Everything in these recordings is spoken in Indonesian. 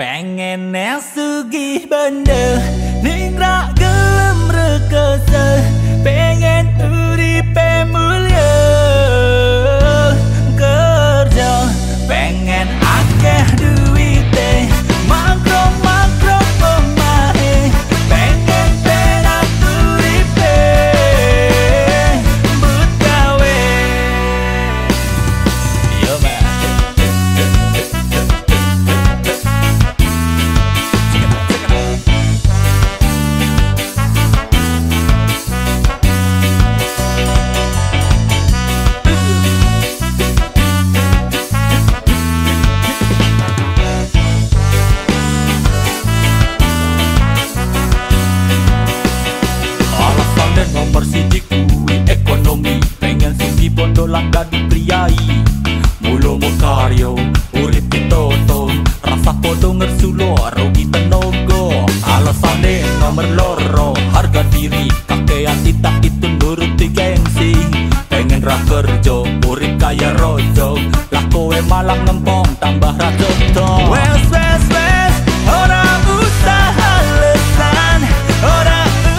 Pengen sugih bener ning ra gelem rekese, pengen uripe mulya kerja, pengen akeh duwite makro omahe, pengen penak uripe but gawe. Yo man. Nomor sidik kuwi ekonomi, pengen sugi bondo langga dipriai, mulo mo karyo urip pitoto, rasa podo ngersulo rugi tenogo. Alasane nomor loro harga diri, kakean tidak itu nuruti gengsi, pengen ra kerja urip kaya rojo, lah kowe malah ngempong tambah ra jodoh. Wes ora usah alesan, ora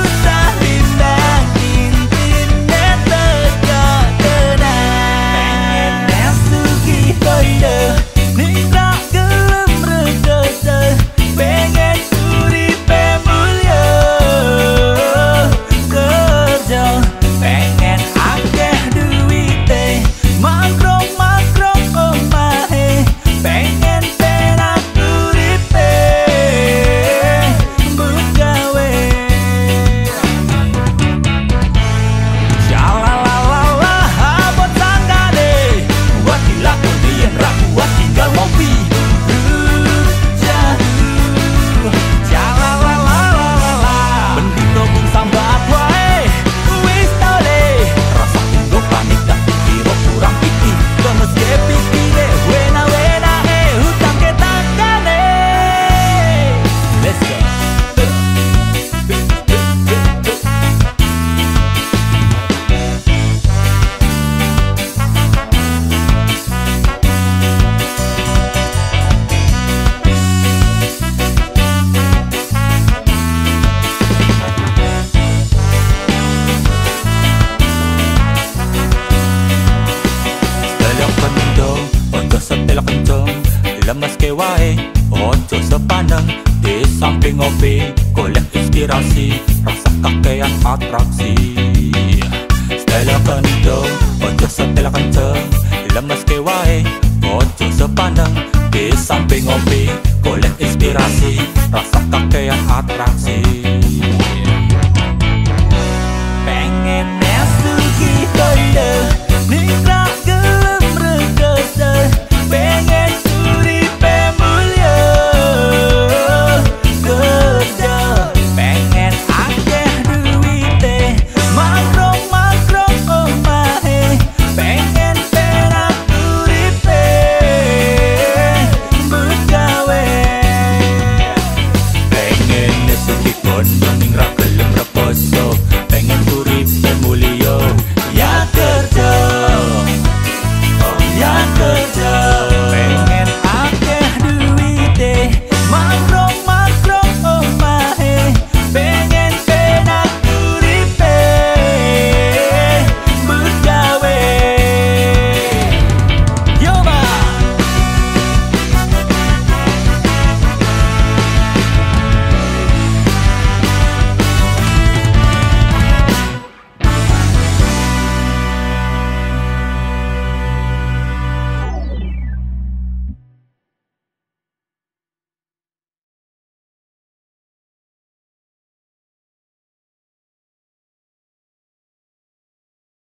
lemes ke wae, ojo sepaneng di samping ngopi, golek inspirasi, rasa kakean atraksi. Stella kendo, ojo setel kenceng, lemes ke wae, ojo sepaneng di samping ngopi, golek inspirasi, rasa kakean atraksi.